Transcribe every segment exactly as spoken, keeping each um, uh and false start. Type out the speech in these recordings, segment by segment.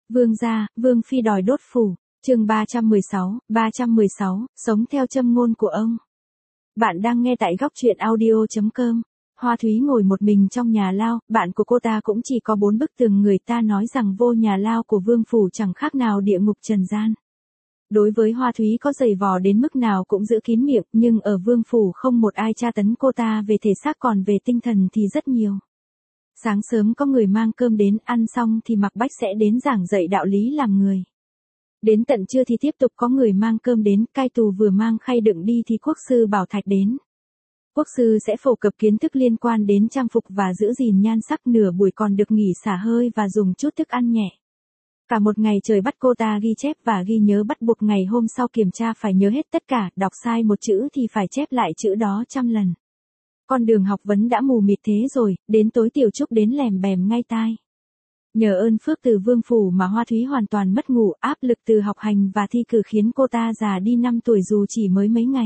Vương gia, Vương phi đòi đốt phủ. Chương ba trăm mười sáu, ba trăm mười sáu, sống theo châm ngôn của ông. Bạn đang nghe tại góc truyện audio chấm com. Hoa Thúy ngồi một mình trong nhà lao, bạn của cô ta cũng chỉ có bốn bức tường, người ta nói rằng vô nhà lao của Vương phủ chẳng khác nào địa ngục trần gian. Đối với Hoa Thúy có giày vò đến mức nào cũng giữ kín miệng, nhưng ở Vương phủ không một ai tra tấn cô ta về thể xác, còn về tinh thần thì rất nhiều. Sáng sớm có người mang cơm đến, ăn xong thì Mạc Bách sẽ đến giảng dạy đạo lý làm người. Đến tận trưa thì tiếp tục có người mang cơm đến, cai tù vừa mang khay đựng đi thì quốc sư Bảo Thạch đến. Quốc sư sẽ phổ cập kiến thức liên quan đến trang phục và giữ gìn nhan sắc, nửa buổi còn được nghỉ xả hơi và dùng chút thức ăn nhẹ. Cả một ngày trời bắt cô ta ghi chép và ghi nhớ, bắt buộc ngày hôm sau kiểm tra phải nhớ hết tất cả, đọc sai một chữ thì phải chép lại chữ đó trăm lần. Con đường học vấn đã mù mịt thế rồi, đến tối Tiểu Trúc đến lèm bèm ngay tai. Nhờ ơn phước từ Vương phủ mà Hoa Thúy hoàn toàn mất ngủ, áp lực từ học hành và thi cử khiến cô ta già đi năm tuổi dù chỉ mới mấy ngày.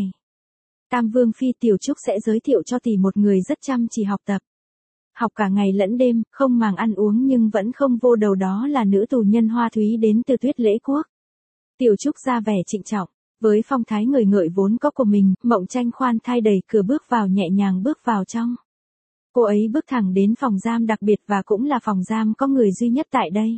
Tam Vương phi Tiểu Trúc sẽ giới thiệu cho tỷ một người rất chăm chỉ học tập. Học cả ngày lẫn đêm, không màng ăn uống nhưng vẫn không vô đầu, đó là nữ tù nhân Hoa Thúy đến từ Tuyết Lễ Quốc. Tiểu Trúc ra vẻ trịnh trọng, với phong thái ngời ngợi vốn có của mình, Mộng Tranh khoan thai đẩy cửa bước vào, nhẹ nhàng bước vào trong. Cô ấy bước thẳng đến phòng giam đặc biệt và cũng là phòng giam có người duy nhất tại đây.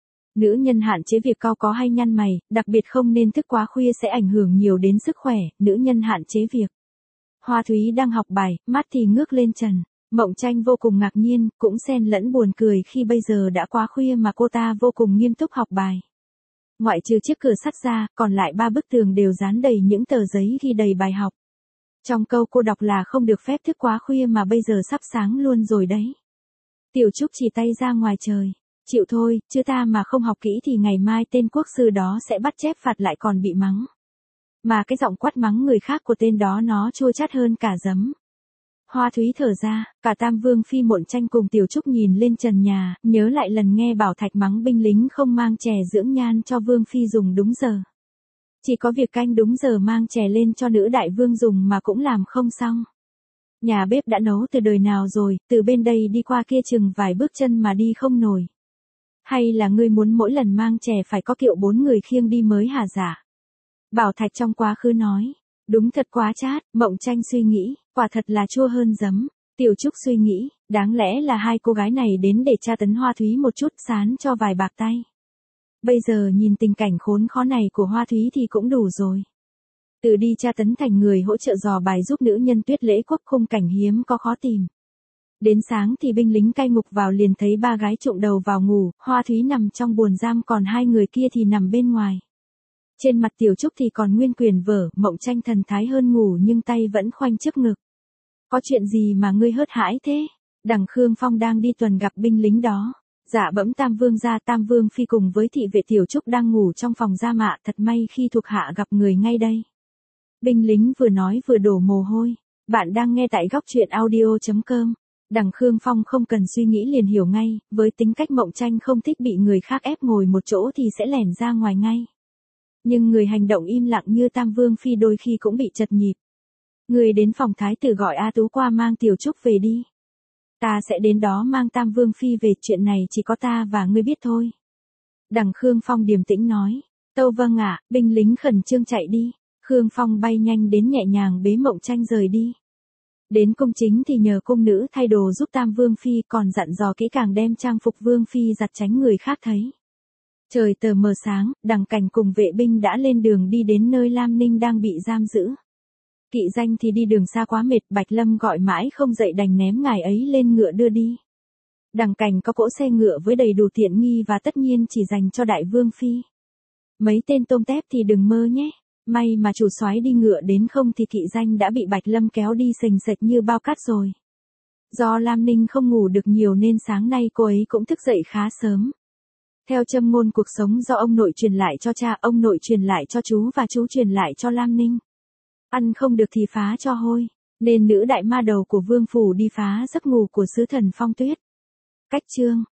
Nữ nhân hạn chế việc cau có hay nhăn mày, đặc biệt không nên thức quá khuya sẽ ảnh hưởng nhiều đến sức khỏe, nữ nhân hạn chế việc. Hoa Thúy đang học bài, mắt thì ngước lên trần. Mộng Tranh vô cùng ngạc nhiên, cũng xen lẫn buồn cười khi bây giờ đã quá khuya mà cô ta vô cùng nghiêm túc học bài. Ngoại trừ chiếc cửa sắt ra, còn lại ba bức tường đều dán đầy những tờ giấy ghi đầy bài học. Trong câu cô đọc là không được phép thức quá khuya mà bây giờ sắp sáng luôn rồi đấy. Tiểu Trúc chỉ tay ra ngoài trời. Chịu thôi, chứ ta mà không học kỹ thì ngày mai tên quốc sư đó sẽ bắt chép phạt lại còn bị mắng. Mà cái giọng quát mắng người khác của tên đó nó chua chát hơn cả giấm. Hoa Thúy thở ra, cả Tam Vương phi Mộng Tranh cùng Tiểu Trúc nhìn lên trần nhà, nhớ lại lần nghe Bảo Thạch mắng binh lính không mang chè dưỡng nhan cho Vương phi dùng đúng giờ. Chỉ có việc canh đúng giờ mang chè lên cho nữ đại vương dùng mà cũng làm không xong. Nhà bếp đã nấu từ đời nào rồi, từ bên đây đi qua kia chừng vài bước chân mà đi không nổi. Hay là ngươi muốn mỗi lần mang chè phải có kiệu bốn người khiêng đi mới hả dạ? Bảo Thạch trong quá khứ nói. Đúng thật quá chát, Mộng Tranh suy nghĩ, quả thật là chua hơn giấm. Tiểu Trúc suy nghĩ, đáng lẽ là hai cô gái này đến để tra tấn Hoa Thúy một chút, sán cho vài bạc tay. Bây giờ nhìn tình cảnh khốn khó này của Hoa Thúy thì cũng đủ rồi. Từ đi tra tấn thành người hỗ trợ dò bài giúp nữ nhân Tuyết Lễ Quốc, khung cảnh hiếm có khó tìm. Đến sáng thì binh lính cai ngục vào liền thấy ba gái trụm đầu vào ngủ, Hoa Thúy nằm trong buồng giam còn hai người kia thì nằm bên ngoài. Trên mặt Tiểu Trúc thì còn nguyên quyển vở, Mộng Tranh thần thái hơn ngủ nhưng tay vẫn khoanh trước ngực. Có chuyện gì mà ngươi hớt hãi thế? Đằng Khương Phong đang đi tuần gặp binh lính đó. Dạ bẩm Tam Vương gia, Tam Vương phi cùng với thị vệ Tiểu Trúc đang ngủ trong phòng gia mạ, thật may khi thuộc hạ gặp người ngay đây. Binh lính vừa nói vừa đổ mồ hôi. Bạn đang nghe tại góc truyện audio chấm com. Đằng Khương Phong không cần suy nghĩ liền hiểu ngay, với tính cách Mộng Tranh không thích bị người khác ép ngồi một chỗ thì sẽ lẻn ra ngoài ngay. Nhưng người hành động im lặng như Tam Vương phi đôi khi cũng bị chật nhịp. Người đến phòng thái tử gọi A Tú qua mang Tiểu Trúc về đi. Ta sẽ đến đó mang Tam Vương phi về, chuyện này chỉ có ta và ngươi biết thôi. Đằng Khương Phong điềm tĩnh nói. Tâu vâng ạ, binh lính khẩn trương chạy đi. Khương Phong bay nhanh đến nhẹ nhàng bế Mộng Tranh rời đi. Đến cung chính thì nhờ cung nữ thay đồ giúp Tam Vương phi, còn dặn dò kỹ càng đem trang phục Vương phi giặt tránh người khác thấy. Trời tờ mờ sáng, Đằng Cảnh cùng vệ binh đã lên đường đi đến nơi Lam Ninh đang bị giam giữ. Kỵ danh thì đi đường xa quá mệt, Bạch Lâm gọi mãi không dậy đành ném ngài ấy lên ngựa đưa đi. Đằng Cảnh có cỗ xe ngựa với đầy đủ tiện nghi và tất nhiên chỉ dành cho Đại Vương phi. Mấy tên tôm tép thì đừng mơ nhé. May mà chủ soái đi ngựa đến, không thì kỵ danh đã bị Bạch Lâm kéo đi sềnh sệch như bao cát rồi. Do Lam Ninh không ngủ được nhiều nên sáng nay cô ấy cũng thức dậy khá sớm. Theo châm ngôn cuộc sống do ông nội truyền lại cho cha, ông nội truyền lại cho chú và chú truyền lại cho Lam Ninh. Ăn không được thì phá cho hôi, nên nữ đại ma đầu của Vương phủ đi phá giấc ngủ của sứ thần Phong Tuyết. Cách chương